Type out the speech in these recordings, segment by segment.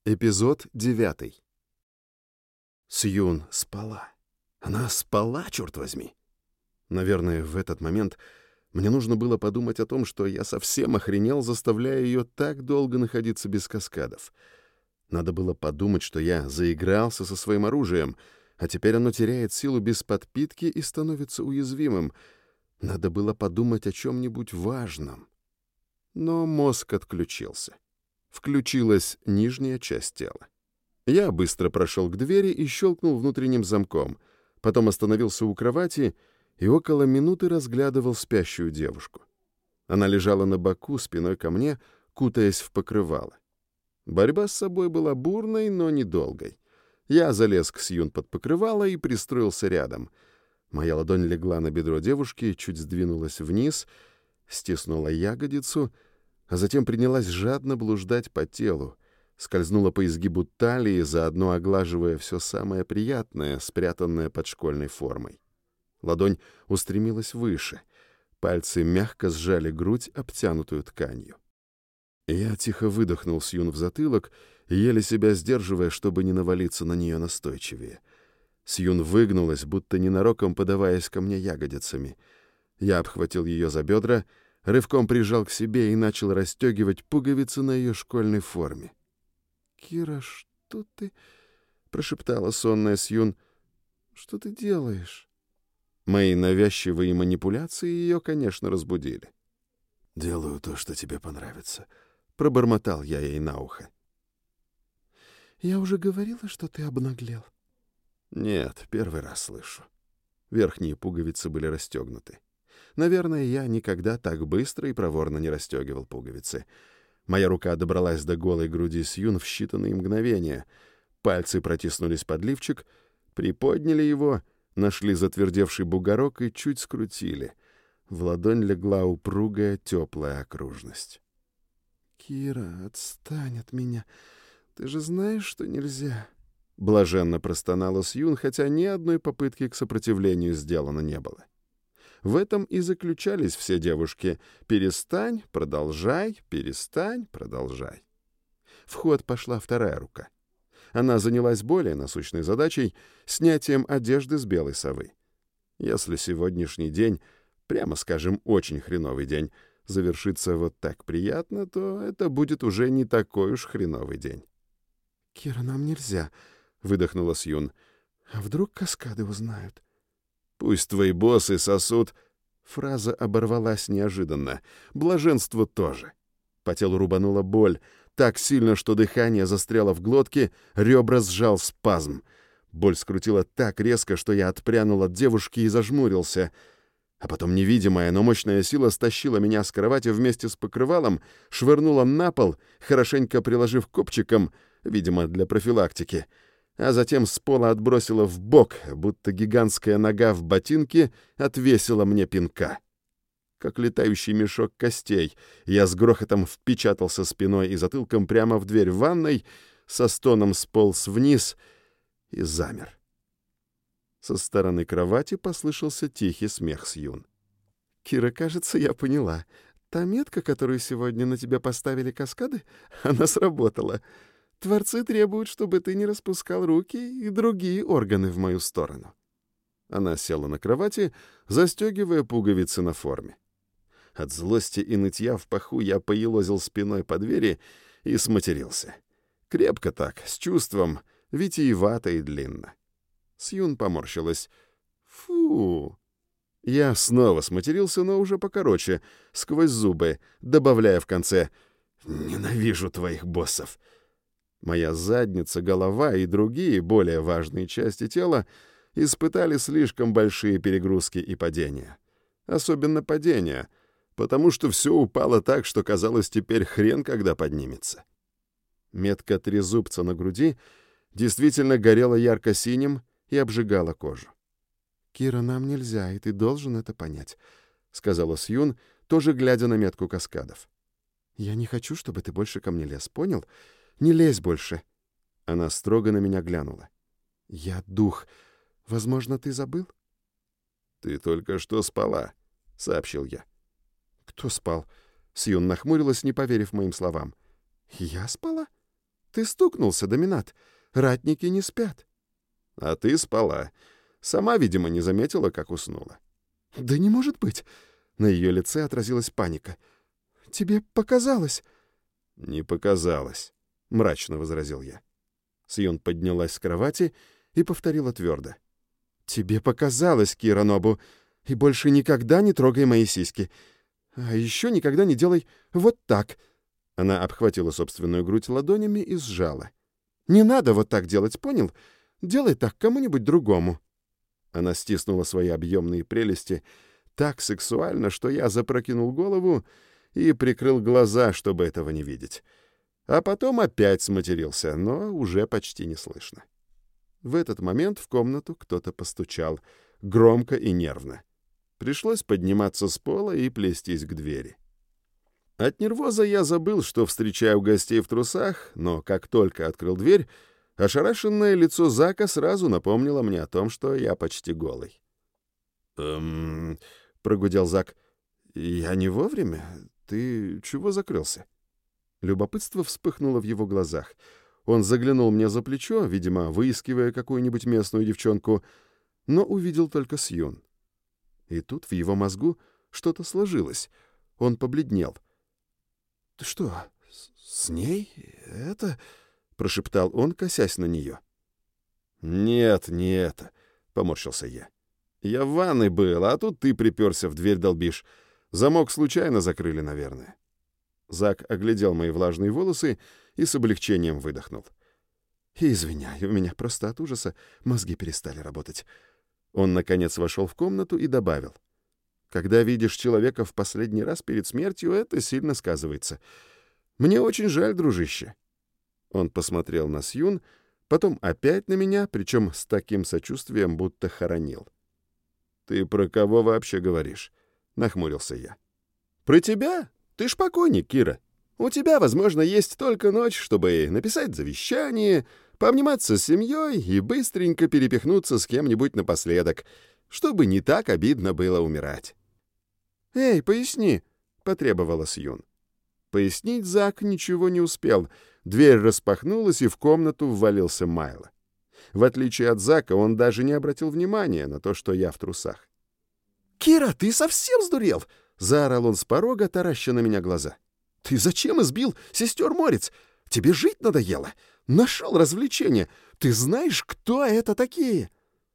Эпизод 9. Сьюн спала. Она спала, черт возьми. Наверное, в этот момент мне нужно было подумать о том, что я совсем охренел, заставляя ее так долго находиться без каскадов. Надо было подумать, что я заигрался со своим оружием, а теперь оно теряет силу без подпитки и становится уязвимым. Надо было подумать о чем-нибудь важном. Но мозг отключился. Включилась нижняя часть тела. Я быстро прошел к двери и щелкнул внутренним замком, потом остановился у кровати и около минуты разглядывал спящую девушку. Она лежала на боку, спиной ко мне, кутаясь в покрывало. Борьба с собой была бурной, но недолгой. Я залез к Сьюн под покрывало и пристроился рядом. Моя ладонь легла на бедро девушки, чуть сдвинулась вниз, стиснула ягодицу, а затем принялась жадно блуждать по телу, скользнула по изгибу талии, заодно оглаживая все самое приятное, спрятанное под школьной формой. Ладонь устремилась выше, пальцы мягко сжали грудь, обтянутую тканью. Я тихо выдохнул Сьюн в затылок, еле себя сдерживая, чтобы не навалиться на нее настойчивее. Сьюн выгнулась, будто ненароком подаваясь ко мне ягодицами. Я обхватил ее за бедра, рывком прижал к себе и начал расстегивать пуговицы на ее школьной форме. «Кира, что ты...» — прошептала сонная Сьюн. «Что ты делаешь?» Мои навязчивые манипуляции ее, конечно, разбудили. «Делаю то, что тебе понравится», — пробормотал я ей на ухо. «Я уже говорила, что ты обнаглел». «Нет, первый раз слышу». Верхние пуговицы были расстегнуты. Наверное, я никогда так быстро и проворно не расстегивал пуговицы. Моя рука добралась до голой груди Сьюн в считанные мгновения. Пальцы протиснулись под лифчик, приподняли его, нашли затвердевший бугорок и чуть скрутили. В ладонь легла упругая, теплая окружность. «Кира, отстань от меня. Ты же знаешь, что нельзя». Блаженно простонала Сьюн, хотя ни одной попытки к сопротивлению сделано не было. В этом и заключались все девушки. Перестань, продолжай, перестань, продолжай. В ход пошла вторая рука. Она занялась более насущной задачей — снятием одежды с белой совы. Если сегодняшний день, прямо скажем, очень хреновый день, завершится вот так приятно, то это будет уже не такой уж хреновый день. «Кира, нам нельзя», — выдохнула Сьюн. «А вдруг каскады узнают?» «Пусть твои боссы сосут...» Фраза оборвалась неожиданно. Блаженство тоже. По телу рубанула боль. Так сильно, что дыхание застряло в глотке, ребра сжал спазм. Боль скрутила так резко, что я отпрянул от девушки и зажмурился. А потом невидимая, но мощная сила стащила меня с кровати вместе с покрывалом, швырнула на пол, хорошенько приложив копчиком, видимо, для профилактики, а затем с пола отбросила в бок, будто гигантская нога в ботинке отвесила мне пинка. Как летающий мешок костей, я с грохотом впечатался спиной и затылком прямо в дверь ванной, со стоном сполз вниз и замер. Со стороны кровати послышался тихий смех Сьюн. «Кира, кажется, я поняла. Та метка, которую сегодня на тебя поставили каскады, она сработала. Творцы требуют, чтобы ты не распускал руки и другие органы в мою сторону». Она села на кровати, застегивая пуговицы на форме. От злости и нытья в паху я поелозил спиной по двери и сматерился. Крепко так, с чувством, витиевато и длинно. Сьюн поморщилась. «Фу!» Я снова сматерился, но уже покороче, сквозь зубы, добавляя в конце «Ненавижу твоих боссов». Моя задница, голова и другие, более важные части тела испытали слишком большие перегрузки и падения. Особенно падения, потому что все упало так, что казалось, теперь хрен когда поднимется. Метка трезубца на груди действительно горела ярко-синим и обжигала кожу. «Кира, нам нельзя, и ты должен это понять», — сказала Сьюн, тоже глядя на метку каскадов. «Я не хочу, чтобы ты больше ко мне лез, понял? Не лезь больше». Она строго на меня глянула. «Я дух. Возможно, ты забыл?» «Ты только что спала», — сообщил я. «Кто спал?» Сьюн нахмурилась, не поверив моим словам. «Я спала? Ты стукнулся, Доминат. Ратники не спят». «А ты спала. Сама, видимо, не заметила, как уснула». «Да не может быть!» На ее лице отразилась паника. «Тебе показалось». «Не показалось», — мрачно возразил я. Сьюн поднялась с кровати и повторила твердо. «Тебе показалось, Кира Нобу, и больше никогда не трогай мои сиськи. А еще никогда не делай вот так». Она обхватила собственную грудь ладонями и сжала. «Не надо вот так делать, понял? Делай так кому-нибудь другому». Она стиснула свои объемные прелести так сексуально, что я запрокинул голову и прикрыл глаза, чтобы этого не видеть. А потом опять сматерился, но уже почти не слышно. В этот момент в комнату кто-то постучал, громко и нервно. Пришлось подниматься с пола и плестись к двери. От нервоза я забыл, что встречаю гостей в трусах, но как только открыл дверь, ошарашенное лицо Зака сразу напомнило мне о том, что я почти голый. Прогудел Зак. «Я не вовремя? Ты чего закрылся?» Любопытство вспыхнуло в его глазах. Он заглянул мне за плечо, видимо, выискивая какую-нибудь местную девчонку, но увидел только Сьюн. И тут в его мозгу что-то сложилось. Он побледнел. «Ты что, с ней? Это...» — прошептал он, косясь на нее. «Нет, не это», — поморщился я. «Я в ванной был, а тут ты приперся, в дверь долбишь. Замок случайно закрыли, наверное». Зак оглядел мои влажные волосы и с облегчением выдохнул. «Извиняй, у меня просто от ужаса мозги перестали работать». Он, наконец, вошел в комнату и добавил. «Когда видишь человека в последний раз перед смертью, это сильно сказывается. Мне очень жаль, дружище». Он посмотрел на Сьюн, потом опять на меня, причем с таким сочувствием, будто хоронил. «Ты про кого вообще говоришь?» — нахмурился я. «Про тебя? Ты ж покойник, Кира. У тебя, возможно, есть только ночь, чтобы написать завещание, пообниматься с семьей и быстренько перепихнуться с кем-нибудь напоследок, чтобы не так обидно было умирать». «Эй, поясни», — потребовала Сьюн. Пояснить Зак ничего не успел. Дверь распахнулась, и в комнату ввалился Майло. В отличие от Зака, он даже не обратил внимания на то, что я в трусах. «Кира, ты совсем сдурел?» — заорал он с порога, тараща на меня глаза. «Ты зачем избил сестер Морец? Тебе жить надоело? Нашел развлечение. Ты знаешь, кто это такие?»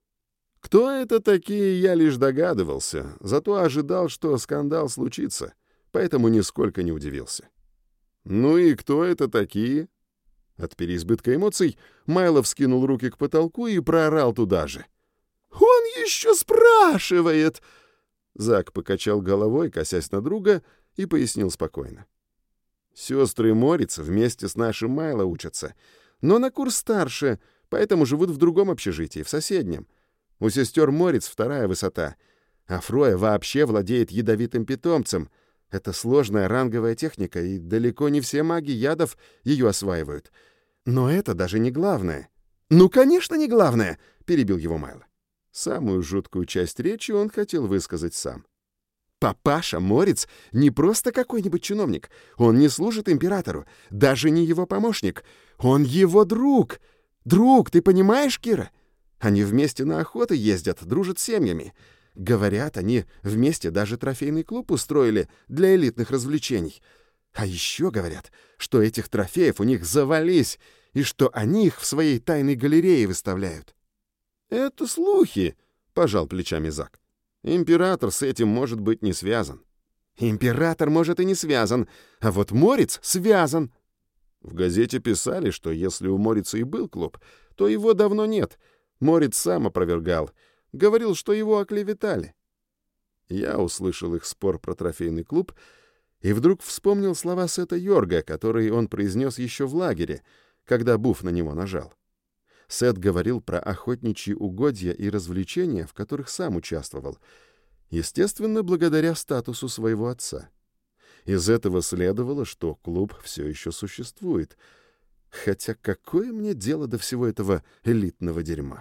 Кто это такие, я лишь догадывался, зато ожидал, что скандал случится, поэтому нисколько не удивился. «Ну и кто это такие?» От переизбытка эмоций Майло вскинул руки к потолку и проорал туда же. «Он еще спрашивает!» Зак покачал головой, косясь на друга, и пояснил спокойно. «Сестры Морец вместе с нашим Майло учатся, но на курс старше, поэтому живут в другом общежитии, в соседнем. У сестер Морец вторая высота, а Фроя вообще владеет ядовитым питомцем. Это сложная ранговая техника, и далеко не все маги ядов ее осваивают. Но это даже не главное». «Ну, конечно, не главное!» — перебил его Майло. Самую жуткую часть речи он хотел высказать сам. «Папаша Морец не просто какой-нибудь чиновник. Он не служит императору, даже не его помощник. Он его друг. Друг, ты понимаешь, Кира? Они вместе на охоты ездят, дружат с семьями. Говорят, они вместе даже трофейный клуб устроили для элитных развлечений. А еще говорят, что этих трофеев у них завались, и что они их в своей тайной галерее выставляют». «Это слухи», — пожал плечами Зак. «Император с этим, может быть, не связан». «Император, может, и не связан, а вот Морец связан». В газете писали, что если у Морица и был клуб, то его давно нет. Морец сам опровергал. Говорил, что его оклеветали. Я услышал их спор про трофейный клуб и вдруг вспомнил слова Сета Йорга, которые он произнес еще в лагере, когда Буф на него нажал. Сет говорил про охотничьи угодья и развлечения, в которых сам участвовал, естественно, благодаря статусу своего отца. Из этого следовало, что клуб все еще существует. Хотя какое мне дело до всего этого элитного дерьма?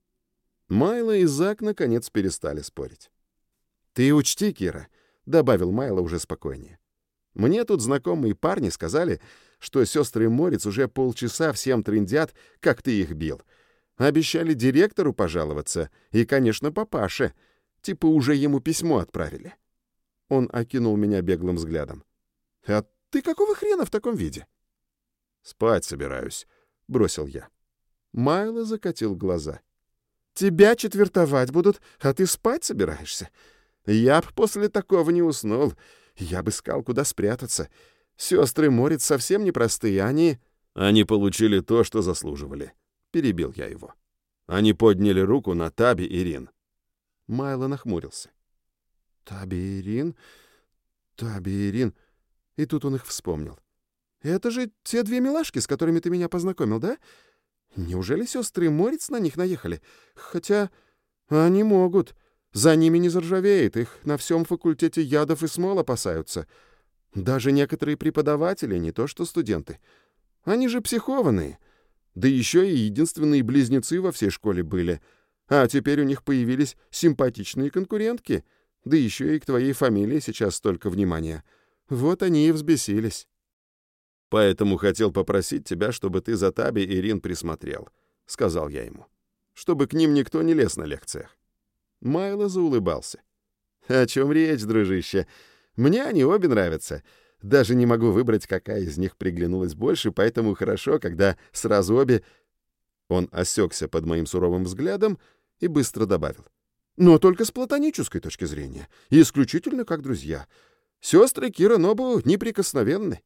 Майло и Зак наконец перестали спорить. «Ты учти, Кира», — добавил Майло уже спокойнее. «Мне тут знакомые парни сказали, что сестры Морец уже полчаса всем трындят, как ты их бил. Обещали директору пожаловаться и, конечно, папаше. Типа уже ему письмо отправили». Он окинул меня беглым взглядом. «А ты какого хрена в таком виде?» «Спать собираюсь», — бросил я. Майло закатил глаза. «Тебя четвертовать будут, а ты спать собираешься? Я б после такого не уснул. Я бы искал, куда спрятаться. Сестры Морец совсем непростые, они...» «Они получили то, что заслуживали», — перебил я его. «Они подняли руку на Таби и Рин». Майло нахмурился. «Таби и Рин? Таби и Рин...» И тут он их вспомнил. «Это же те две милашки, с которыми ты меня познакомил, да? Неужели сестры Морец на них наехали? Хотя они могут. За ними не заржавеет, их на всем факультете ядов и смол опасаются. Даже некоторые преподаватели, не то что студенты. Они же психованные. Да еще и единственные близнецы во всей школе были. А теперь у них появились симпатичные конкурентки. Да еще и к твоей фамилии сейчас столько внимания. Вот они и взбесились». «Поэтому хотел попросить тебя, чтобы ты за Таби и Рин присмотрел», — сказал я ему. «Чтобы к ним никто не лез на лекциях». Майло заулыбался. «О чем речь, дружище? Мне они обе нравятся. Даже не могу выбрать, какая из них приглянулась больше, поэтому хорошо, когда сразу обе...» Он осекся под моим суровым взглядом и быстро добавил. «Но только с платонической точки зрения, и исключительно как друзья. Сестры Кира Нобу неприкосновенны».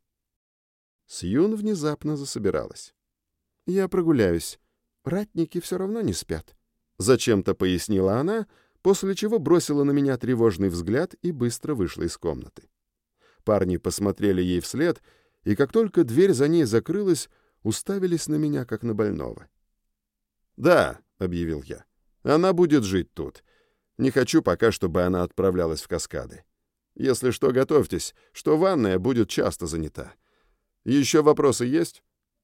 Сьюн внезапно засобиралась. «Я прогуляюсь. Ратники все равно не спят», — зачем-то пояснила она, после чего бросила на меня тревожный взгляд и быстро вышла из комнаты. Парни посмотрели ей вслед, и как только дверь за ней закрылась, уставились на меня, как на больного. «Да», — объявил я, — «она будет жить тут. Не хочу пока, чтобы она отправлялась в каскады. Если что, готовьтесь, что ванная будет часто занята. Еще вопросы есть?»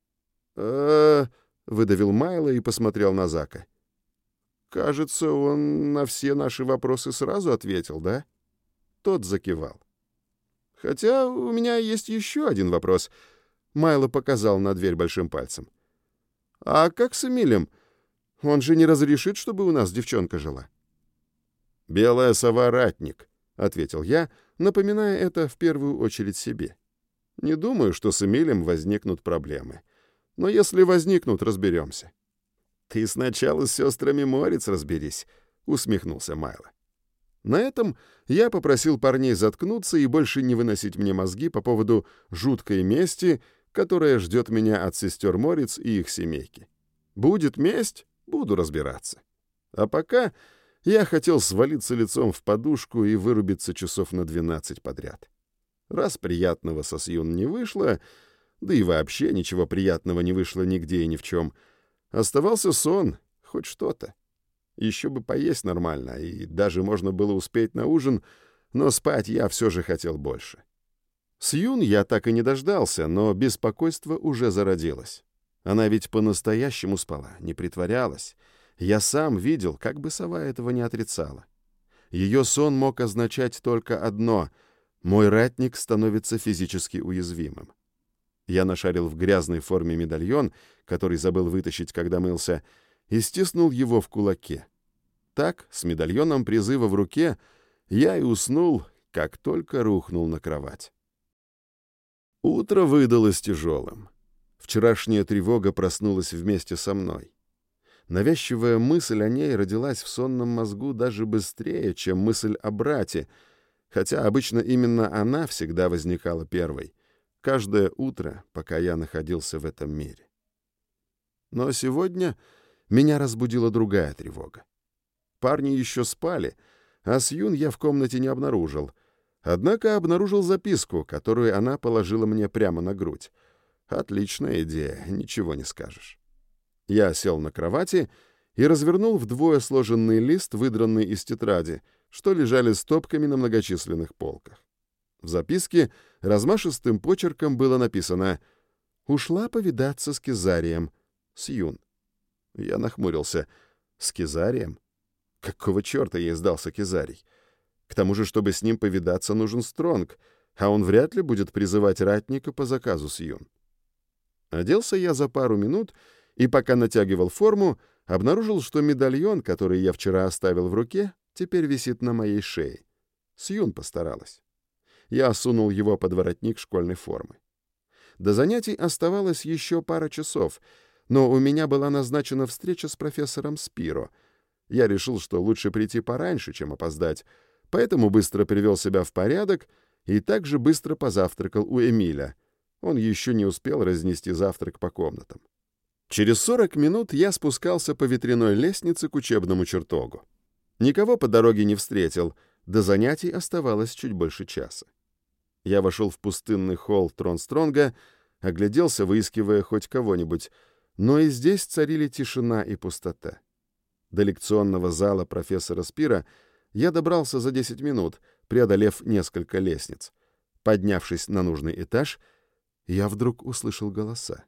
выдавил Майло и посмотрел на Зака. «Кажется, он на все наши вопросы сразу ответил, да?» Тот закивал. «Хотя у меня есть еще один вопрос», — Майло показал на дверь большим пальцем. «А как с Эмилем? Он же не разрешит, чтобы у нас девчонка жила?» «Белая сова — ратник», — ответил я, напоминая это в первую очередь себе. «Не думаю, что с Эмилем возникнут проблемы. Но если возникнут, разберемся». «Ты сначала с сестрами Морец разберись», — усмехнулся Майло. На этом я попросил парней заткнуться и больше не выносить мне мозги по поводу жуткой мести, которая ждет меня от сестер Морец и их семейки. Будет месть, буду разбираться. А пока я хотел свалиться лицом в подушку и вырубиться часов на 12 подряд. Раз приятного со Сьюн не вышло, да и вообще ничего приятного не вышло нигде и ни в чем, оставался сон, хоть что-то. Еще бы поесть нормально, и даже можно было успеть на ужин, но спать я все же хотел больше. Сьюн я так и не дождался, но беспокойство уже зародилось. Она ведь по-настоящему спала, не притворялась. Я сам видел, как бы сова этого не отрицала. Ее сон мог означать только одно — мой ратник становится физически уязвимым. Я нашарил в грязной форме медальон, который забыл вытащить, когда мылся, и стиснул его в кулаке. Так, с медальоном призыва в руке, я и уснул, как только рухнул на кровать. Утро выдалось тяжелым. Вчерашняя тревога проснулась вместе со мной. Навязчивая мысль о ней родилась в сонном мозгу даже быстрее, чем мысль о брате, хотя обычно именно она всегда возникала первой, каждое утро, пока я находился в этом мире. Но сегодня меня разбудила другая тревога. Парни еще спали, а Сьюн я в комнате не обнаружил. Однако обнаружил записку, которую она положила мне прямо на грудь. Отличная идея, ничего не скажешь. Я сел на кровати и развернул вдвое сложенный лист, выдранный из тетради, что лежали стопками на многочисленных полках. В записке размашистым почерком было написано «Ушла повидаться с Кизарием. Сьюн». Я нахмурился. С Кизарием? Какого черта ей сдался Кизарий? К тому же, чтобы с ним повидаться, нужен Стронг, а он вряд ли будет призывать ратника по заказу Сьюн. Оделся я за пару минут, и пока натягивал форму, обнаружил, что медальон, который я вчера оставил в руке, теперь висит на моей шее. Сьюн постаралась. Я сунул его под воротник школьной формы. До занятий оставалось еще пара часов, но у меня была назначена встреча с профессором Спиро. Я решил, что лучше прийти пораньше, чем опоздать, поэтому быстро привел себя в порядок и также быстро позавтракал у Эмиля. Он еще не успел разнести завтрак по комнатам. Через 40 минут я спускался по ветряной лестнице к учебному чертогу. Никого по дороге не встретил, до занятий оставалось чуть больше часа. Я вошел в пустынный холл Тронстронга, огляделся, выискивая хоть кого-нибудь, но и здесь царили тишина и пустота. До лекционного зала профессора Спира я добрался за 10 минут, преодолев несколько лестниц. Поднявшись на нужный этаж, я вдруг услышал голоса.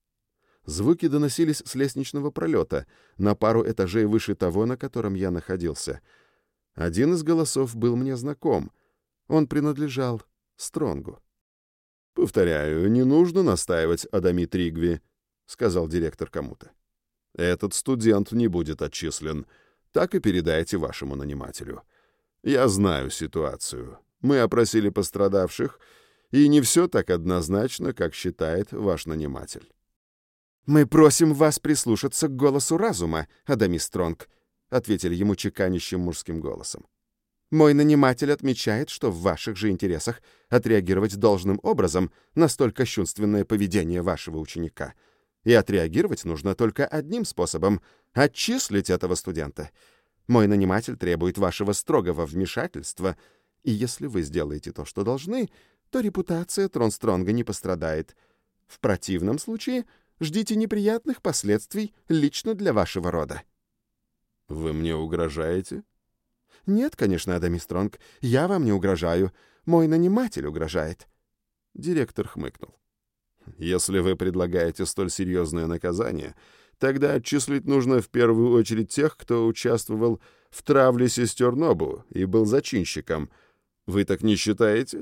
Звуки доносились с лестничного пролета, на пару этажей выше того, на котором я находился. Один из голосов был мне знаком. Он принадлежал Стронгу. «Повторяю, не нужно настаивать Адами Тригви», — сказал директор кому-то. «Этот студент не будет отчислен. Так и передайте вашему нанимателю. Я знаю ситуацию. Мы опросили пострадавших, и не все так однозначно, как считает ваш наниматель». «Мы просим вас прислушаться к голосу разума, Адами Стронг», — ответили ему чеканящим мужским голосом. «Мой наниматель отмечает, что в ваших же интересах отреагировать должным образом на столь кощунственное поведение вашего ученика. И отреагировать нужно только одним способом — отчислить этого студента. Мой наниматель требует вашего строгого вмешательства, и если вы сделаете то, что должны, то репутация Тронстронга не пострадает. В противном случае ждите неприятных последствий лично для вашего рода». «Вы мне угрожаете?» «Нет, конечно, Адами Стронг, я вам не угрожаю. Мой наниматель угрожает». Директор хмыкнул. «Если вы предлагаете столь серьезное наказание, тогда отчислить нужно в первую очередь тех, кто участвовал в травле сестер Нобу и был зачинщиком. Вы так не считаете?»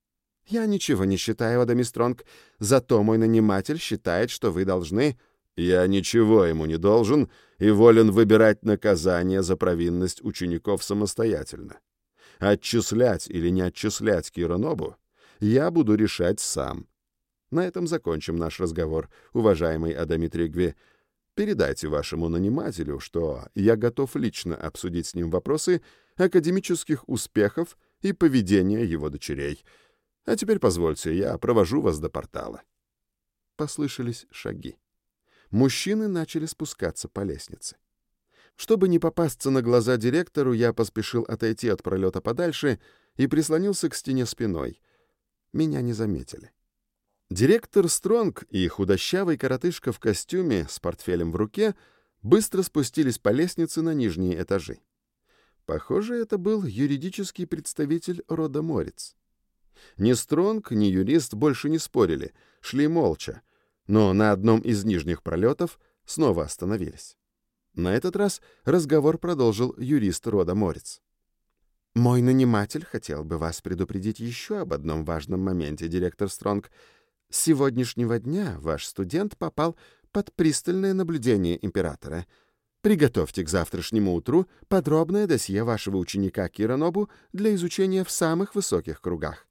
«Я ничего не считаю, Адами Стронг. Зато мой наниматель считает, что вы должны...» «Я ничего ему не должен и волен выбирать наказание за провинность учеников самостоятельно. Отчислять или не отчислять Кира Нобу я буду решать сам. На этом закончим наш разговор, уважаемый Адами Тригви. Передайте вашему нанимателю, что я готов лично обсудить с ним вопросы академических успехов и поведения его дочерей. А теперь позвольте, я провожу вас до портала». Послышались шаги. Мужчины начали спускаться по лестнице. Чтобы не попасться на глаза директору, я поспешил отойти от пролета подальше и прислонился к стене спиной. Меня не заметили. Директор Стронг и худощавый коротышка в костюме с портфелем в руке быстро спустились по лестнице на нижние этажи. Похоже, это был юридический представитель рода Морец. Ни Стронг, ни юрист больше не спорили, шли молча, но на одном из нижних пролетов снова остановились. На этот раз разговор продолжил юрист рода Морец. «Мой наниматель хотел бы вас предупредить еще об одном важном моменте, директор Стронг. С сегодняшнего дня ваш студент попал под пристальное наблюдение императора. Приготовьте к завтрашнему утру подробное досье вашего ученика Кира Нобу для изучения в самых высоких кругах».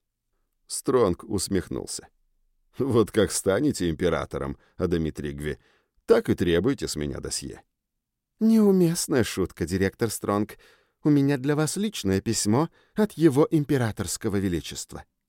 Стронг усмехнулся. «Вот как станете императором, Адами Тригви, так и требуйте с меня досье». «Неуместная шутка, директор Стронг. У меня для вас личное письмо от его императорского величества».